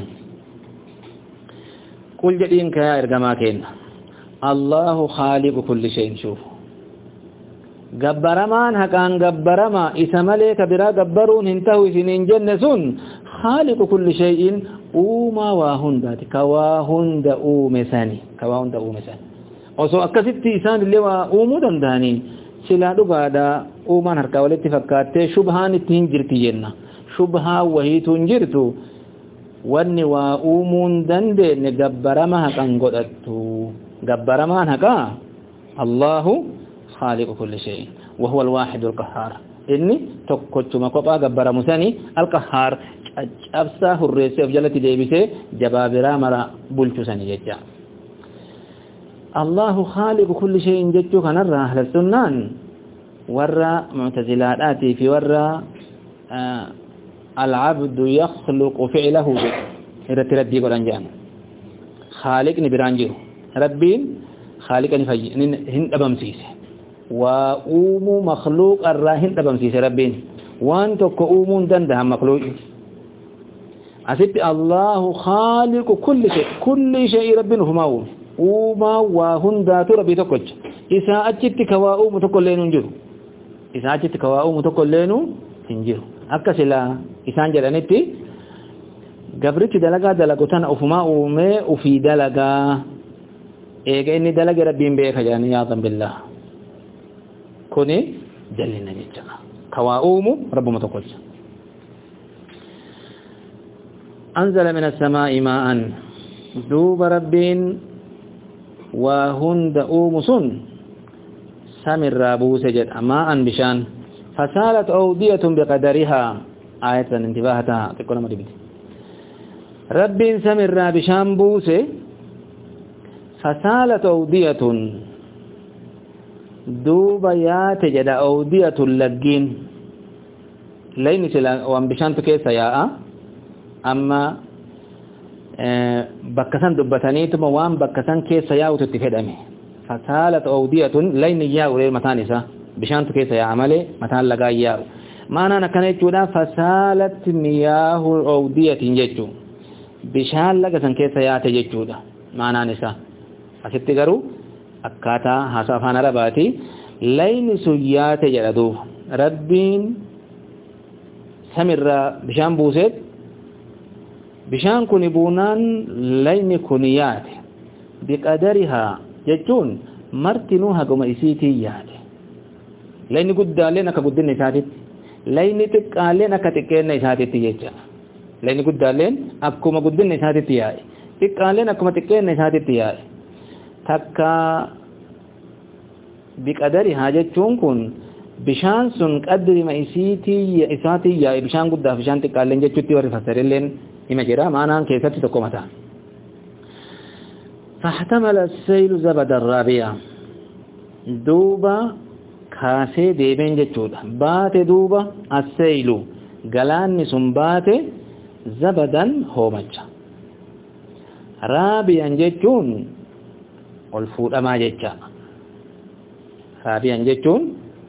qul jedhiin kayaa ergamaa kenna allahu khaaliqu kulli shay'in shuf gabbaramaan haqaan gabbarama isa malee ka biraa gabbaruun hin ta'u isiniin jenne sun khaaliqu kulli shay'in uumaa waa hundaati ka waa hunda uume sani ka waa hunda uume sani osoo akkasitti isaan illee waa uumuu danda'anii silaa dhugaadha uumaan harkaa walitti fakkaattee shubhaan itti hin jirti jenna shubhaa wahiitu hin jirtu wanni waa uumuun dandeenye gabbarama haqan godhattu gabbaramaan haqaa allahu خالق كل شيء وهو الواحد القهار إني تكتشما قبا جبر مساني القهار أبصاه الرئيس أفجلت ديبسه جبابرا مرا بلتو سني جدا الله خالق كل شيء جدو كان الرا أهل السنان ورا معتزلات في ورا آه العبد يخلق فعله رتردي قرانجان خالق نبرانجو ربين خالق نفجي هند أبمسيسه وأوم مخلوق الراهن تبمسيس ربين وان تكؤوم دندها مخلوق أسبت الله خالق كل شيء كل شيء ربين هما وما وهن ذات ربي تكج إذا أجت كواؤم تكلين انجر إذا أجت كواؤم تكلين انجر أكسلا إذا جلنتي قبرت دلقا دلقتان أفما أومي أفي دلقا eega inni dalage rabbiin beeka jedhanii yaatan billah kuni jallina jecha kawaa uumu rabbuma tokkocha anzala min as-samaa'i maa'an duuba rabbiin waa hunda uumu sun samirraa buuse jedha maa'an bishaan fasaalat awdiyatun biqadarihaa ayatan intibaahataa xiqqoo nama dibite rabbiin samirraa bishaan buuse fasaalat awdiyatun duuba yaate jedha awdiyatun laggiin layni sila waan bishaantu keessa yaa'a amma bakka san dubbataniituma waan bakka san keessa yaa'utu itti fedhame fasaalat awdiyatun layni yaa'u mataan isaa bishaantu keessa yaa'a malee mataan lagaa yaa'u maanaan akkana jechuudha fasaalat miyaahu awdiyatin jechuu bishaan laga san keessa yaate jechuudha maanaan isaa asitti garuu akkaataa haasaa afaan arabaati layni sun yaate jedha duuba rabbiin samirraa bishaan buuseet bishaan kun buunaan layni kun yaate biqadarihaa jechuun martinuu haguma isiitii yaate layni guddaalleen akka guddinna isaatitti layni xiqqaalleen akka xiqqeenna isaatitti jecha layni guddaalleen akkuma guddinna isaatitti yaa'e xiqqaalleen akkuma xiqqeenna isaatitti yaa'e takka biqadarihaa jechuun kun bishaan sun qadrima isiitii isaatii yaa'e bishaan guddaa bishaan xiqqaalleen jechuutti warri fassarelleen ima jira maanaan keessatti tokko mataa فاحتمل السيل زبد الرابعة دوبا كاسي ديبين جتشودا بات دوبا السيل قلان سنبات زبدا هومجا رابعا جتشون والفود أما جتشا رابعا جتشون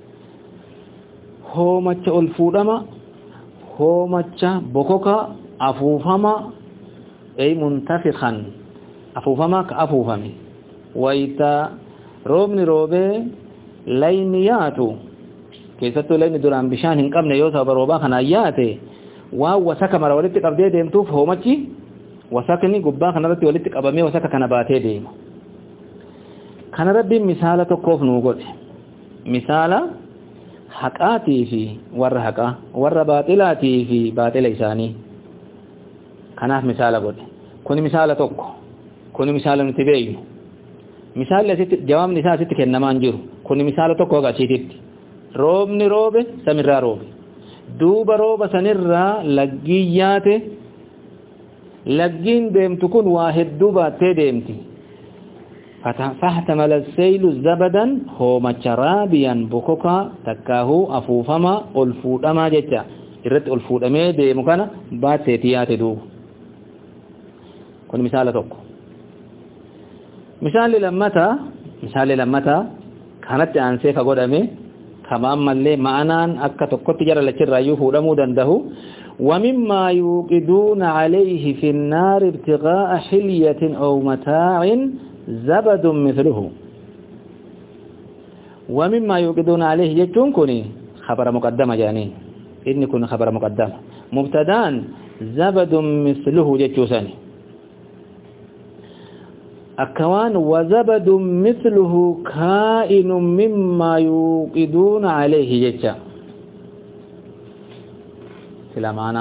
هومجا والفود أما هومجا بوكوكا أفوفما أي منتفخا أفوفما كأفوفمي ويتا روبني روبي لينياتو كيستو لين دوران بشان هنقبن يوسف بروبا خناياتي واو وسكا مرا ولتك أبدي ديمتوف هومتي وسكني قبا خنرتي ولتك أبامي وسكا كنباتي ديم كان ربي مثالة كوف نوغل مثالة حقاتي في ور حقا ور باطلاتي في باطل إساني كانت مثالة قد كوني مثالة توقع كوني مثالة نتبين مثال جواب نساء ستك إنما انجر كوني مثالة توقع قاسيتت روبني روبه سمرا روبه دوب روبه سنرا لقيات لقين ديم تكون واحد دوبا تديمتي فاحتمل السيل زبدا هو مچرابيا بكوكا تكاهو أفوفما ألفودما جتا إرت ألفودما ديمو كان بات سيتيات دوب كون مثال توقع مثال لمتا مثال لمتا كانت أنسيفة قدامي كمان ملي معنان أكا تقوت جرى لكي رايوه ودمو دنده ومما يوقدون عليه في النار ابتغاء حلية أو متاع زبد مثله ومما يوقدون عليه يجون كوني خبر مقدمة جاني إني كون خبر مقدمة مبتدان زبد مثله يجوساني أكوان وزبد مثله كائن مما يوقدون عليه جتا سلا معنا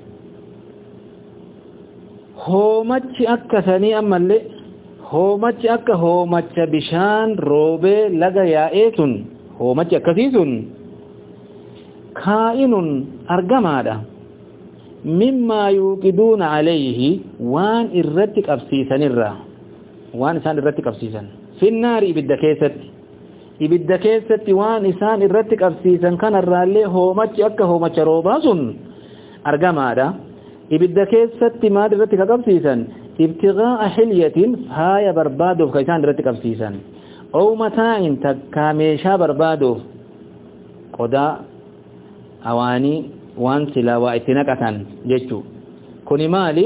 هومتش أكا ثاني أما اللي هومتش أكا هومتش بشان روبي لغا يائيتن هومتش أكا سيسن كائن أرقمادا مما يوقدون عليه وان إرتك أبسيسن الرا وان إسان الرتك أبسيسا في النار إبدا كيست إبدا كيست وان إسان الرتك أبسيسا كان الرالي هو مچ أكا هو مچ روباسون أرقام هذا إبدا كيست ما الرتك أبسيسا ابتغاء حلية هاي بربادو كيسان الرتك أبسيسا أو متاع تكاميشا بربادو قدا أواني وان سلا وإتنكة جيشو كوني مالي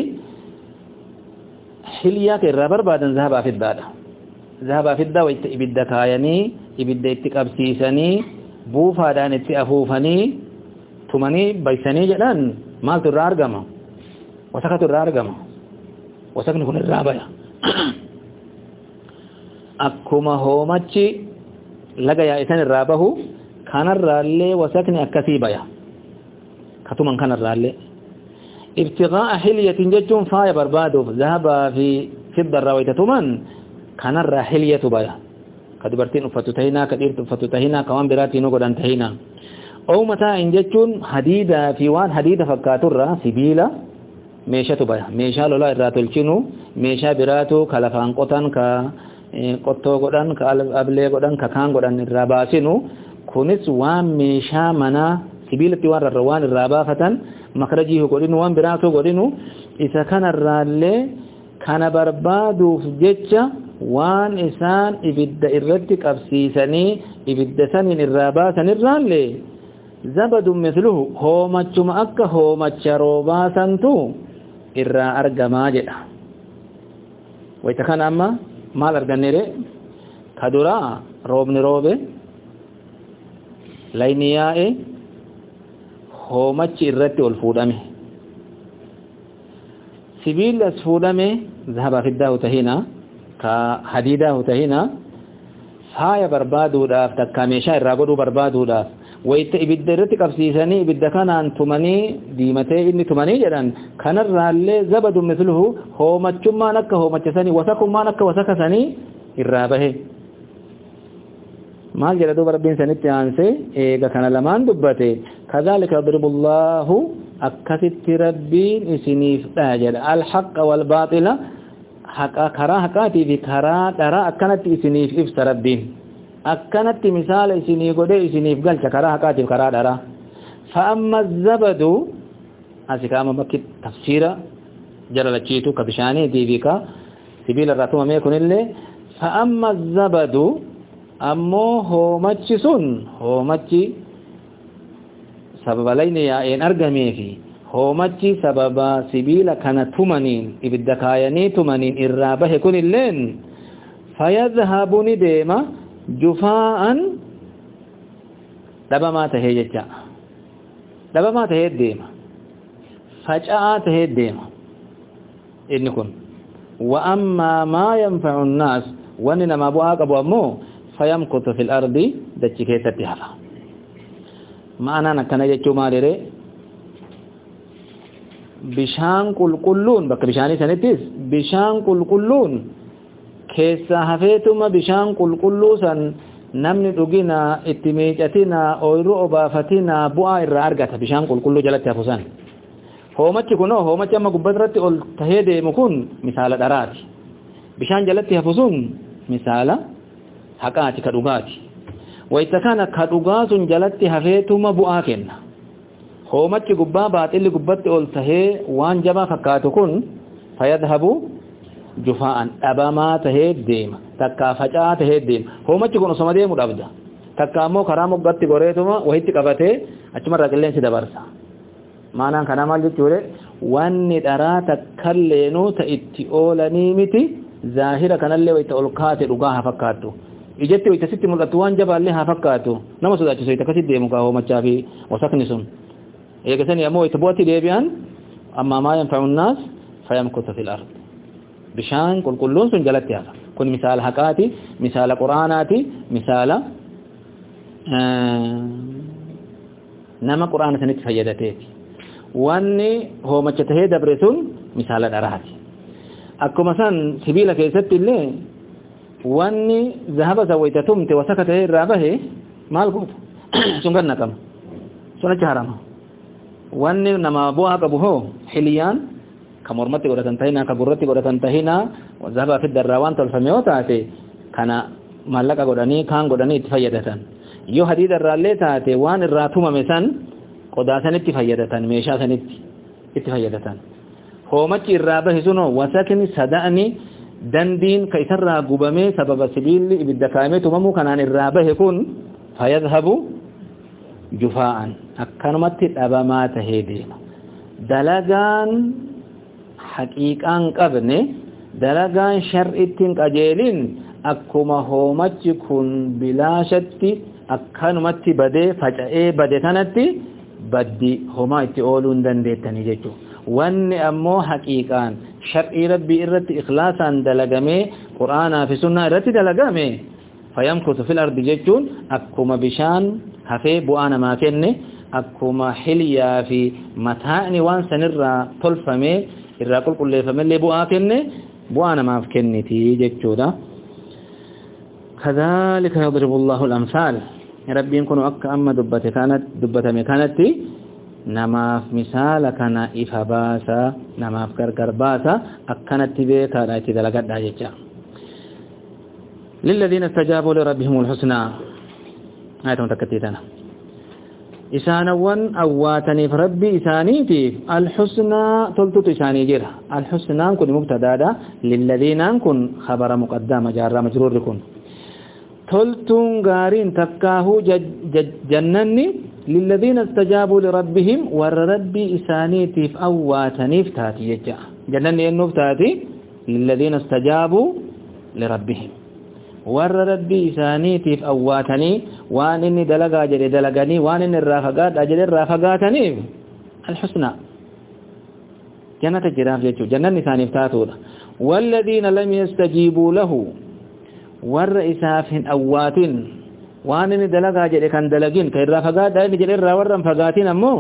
حليا كرا بربادن ذهب في الدادا ذهب في الدا ويبدا كايني يبدا يتقبسيسني بوفادان اتافوفني ثمني بيسني جدان مال ترارغما وسكت ترارغما وسكن كن الرابيا akkuma hoomachi laga yaa'isan irraa bahu kanarraallee wasakni akkasii baya katuman kanarraallee ibtigaa hilyatin jechuun faaya barbaaduuf zahabaa fi fidda irraa waytatuman kanarraa hilyatu baya ka dubartiin uffatu tahinaa ka dhiirti uffatu tahinaa ka waan biraatiin godhan tahinaa oo mataa in jechuun hadiidaa fi waan hadiida fakkaaturraa sibiila meeshatu baya meeshaa lolaa irraa tolchinu meeshaa biraatu ka lafaan qotan ka qottoo godhan ka ablee godhan ka kaan godhan irraa baasinu kunis waan meeshaa manaa sibiilatti waan irraa waan irraa baafatan makrajii godhinu waan biraatu godhinu isa kanarraallee kana barbaaduuf jecha waan isaan ibidda irratti qabsiisanii ibidda saniin irraa baasan irraallee zabadun misluhu hoomachuma akka hoomacha roobaa santu irraa argamaa jedha wayta kana amma maal argannere kaduraa roobni roobe layni yaa'e hoomachi irratti ol fuudhame sibiilas fuudhame zahaba fiddaahu tahina ka hadiidaahu tahina faaya barbaaduudhaaf takka meeshaa irraa godhuu barbaaduudhaaf wayta ibidda irratti qabsiisanii ibidda kanaan tumanii diimatee inni tumanii jedhan kanarraallee zabadun misluhu hoomachummaan akka hoomachasanii wasakummaan akka wasakasanii irraa bahe maal jedha duuba rabbiin sanitti aansee eega kana lamaan dubbate kadhalika yadribullahu akkasitti rabbiin isiniif dhaa jedha alhaqqa walbaaxila haqa karaa haqaatii fi karaa dharaa akkanatti isiniif ibsa rabbiin akkanatti misaala isinii godhe isiniif galcha karaa haqaatiif karaa dharaa fa'amma zabadu asikaama bakki tafsiira jaralachiitu ka bishaaniitii fi ka sibiila irraa tumamee kunillee fa'amma zabadu ammoo hoomachi sun hoomachi sababa layni yaa'een argamee fi hoomachi sababa sibiila kana tumaniin ibidda kaayanii tumaniin irraa bahe kunilleen fayadhabu ni deema jufaa'an dhabamaa tahee jecha dhabamaa tahee deema faca'aa tahee deema inni kun wa ammaa maa yanfa'u an-naas wanni nama bu'aa qabu ammoo fayamkutu fil ardi dachi keessatti hafa ma'anaan akkana jechuu maalire bishaan qulqulluun bakka bishaanii sanittis bishaan qulqulluun keessaa hafeetuma bishaan qulqulluu san namni dhugina itti miicatina ooyiruu obaafatina bu'aa irraa argata bishaan qulqulluu jalatti hafu san hoomachi kunoo hoomachi amma gubbaarratti ol tahee deemu kun misaala dharaati bishaan jalatti hafu sun misaala haqaati ka dhugaati wayta kana ka dhugaa sun jalatti hafeetuma bu'aa kenna hoomachi gubbaa baaxilli gubbatti ol tahee waan jabaa fakkaatu kun fayadhabu jufaa'an dhabamaa tahee deema takka faca'aa tahee deema hoomachi kun osoma deemu dhabda takka ammoo karaa moggatti goreetuma wahitti qabatee achumarraa qilleensi dabarsa maanaan kana maal jechuudha wanni dharaa takkalleenu ta itti oolanii miti zaahira kanallee wayta ol kaate dhugaa haa fakkaattu ijatti wayta sitti mul'attu waan jabaallee haa fakkaatu nama sodaachisu wayta akkasitti deemu kaa hoomachaa fi wasakni sun eegasanii ammoo wayta bu'atti deebi'an amma maa yanfa'u nnaas fayamkutu fil ard bishaan qulqulluun sun jalatti hafa kun misaala haqaati misaala quraanaati misaala nama quraana sanitti fayyadateeti wanni hoomacha tahee dabre sun misaala dharaati akkuma san sibiila keessatti illee wanni zahaba sawayta tumte wasaka tahee irraa bahe maal gootu sun ganna qaba sun achi harama wanni nama bu'aa qabu hoo hiliyaan ka mormatti godhatan tahina ka gurratti godhatan tahina zahaba fidda irraa waan tolfame yoo taate kana maallaqa godhanii kaan godhanii itti fayyadatan yoo hadiida irraallee taate waan irraa tumame san qodaa sanitti fayyadatan meeshaa sanitti itti fayyadatan hoomachi irraa bahe sunoo wasakni sada'ani dandiin ka isarraa gubamee sababa sibiilli ibidda kaayamee tumamuu kanaan irraa bahe kun fayadhabu jufaa'an akkanumatti dhabamaa tahee deema dalagaan haqiiqaan qabne dalagaan shar'ittiin qajeelin akkuma hoomachi kun bilaashatti akkanumatti badee faca'ee bade kanatti baddi homaa itti ooluu hin dandeettanii jechuudha wanni ammoo haqiiqaan شرعي ربي إرت إخلاصا دلقمي قرآن في سنة إرت دلقمي فيمكث في الأرض ججون أكما بشان هفي بوانا ما كني أكما حليا في متاعني وان سنرى طلفمي إرى قل قل فمن لي بوا كني بوانا ما كني تي ججودا كذلك يضرب الله الأمثال ربي يكون أكا أما دبت كانت دبت مكانت نماف مثال كان إفباسا نماف كركرباسا أكنت بيكا رايتي دلقات داججا للذين استجابوا لربهم الحسنى آية متكتيتنا إسانوان أواتني فربي إسانيتي الحسنى تلتت إساني جرة الحسنى كن مبتدادا للذين كن خبر مقدم جار مجرور كن تلتون غارين تكاهو جنني للذين استجابوا لربهم ور ربي إسانيتي أواتني فتاتي يجا جنني إنه فتاتي للذين استجابوا لربهم ور ربي إسانيتي أواتني وان إني دلقا جري دلقاني وان إني الرافقات أجل الرافقاتني الحسنى جنة الجراف جيتشو جنة نساني فتاتو والذين لم يستجيبوا له ور إسافهن أواتن وان إني دلقا جري كان دلقين كي الرافقات أجل جري الراورم فقاتين أمو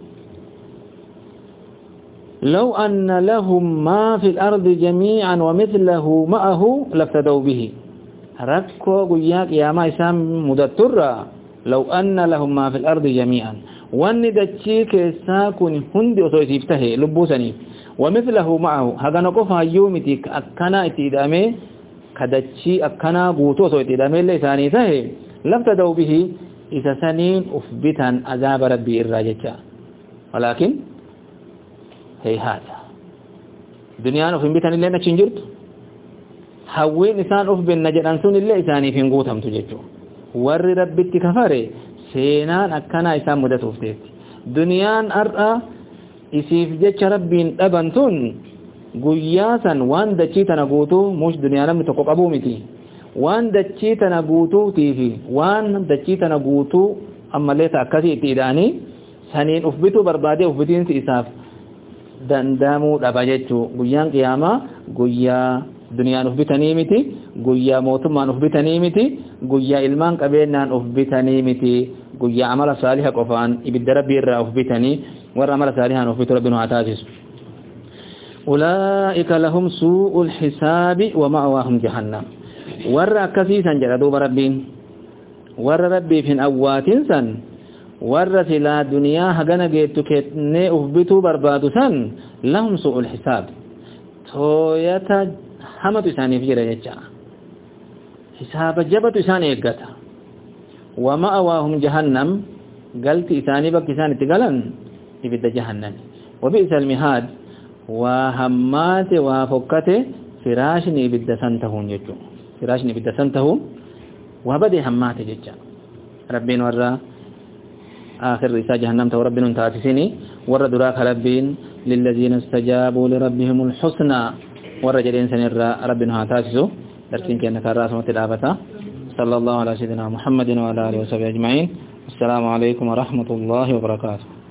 لو أن لهم ما في الأرض جميعا ومثله معه لافتدوا به ركو قياك يا ما إسام مدترة لو أن لهم ما في الأرض جميعا وان دتشيك ساكن هندي وصيفته لبوسني ومثله معه هذا نقفها يومتك أكنا اتدامي كدتشي أكنا بوتو اتدامي لساني تهي لافتدوا به إذا سنين أثبتا عذاب ربي الراججة ولكن هي هذا دنيا أثبتا لنا تشنجرت hawween isaan of benna jedhan sun illee isaaniif hin guutamtu jechuudha warri rabbitti kafare seenaan akkana isaan mudatuuf teetti duniyaan ar'a isiif jecha rabbiin dhaban tun guyyaa san waan dachii tana guutuu mush duniyaa namni tokko qabuu miti waan dachii tana guutuutiifi waan dachii tana guutuu ammallee ta akkasii itti ida'anii saniin uf bituu barbaadee uf bitiinsi isaaf dandamuu dhaba jechuu guyyaan qiyaamaa guyyaa duniyaan uf bitanii miti guyyaa mootummaan uf bitanii miti guyyaa ilmaan qabeenyaan uf bitanii miti guyyaa amala saaliha qofaan ibidda rabbii irraa uf bitanii warra amala saalihaan uf bitu rabbiin haa taasisu ulaa'ika lahum suu'ul hisaabi wa ma'waahum jahannam warra akkasiisan jedha duuba rabbiin warra rabbiif hin awwaatin san warra silaa duniyaa hagana geettu kennee uf bituu barbaadu san lahum suu'ul hisaab tooyata hamatu isaaniif jira jecha hisaaba jabatu isaan eeggata wa ma'awaahum jahannam galti isaanii bakki isaan itti galan ibidda jahannam wa bi'sal mihaad waa hammaate waa fokkate firaashni ibidda san tahuun jechuu firaashni ibidda san tahuun waa badee hammaate jecha rabbiin warra آخر رسالة جهنم تو ربنا تاسسني ورد راك ربين للذين استجابوا لربهم الحسنى ورجل إنسان ربنا تاسسه درسين كأنك الراسمة الآبة صلى الله على سيدنا محمد وعلى آله وصحبه أجمعين السلام عليكم ورحمة الله وبركاته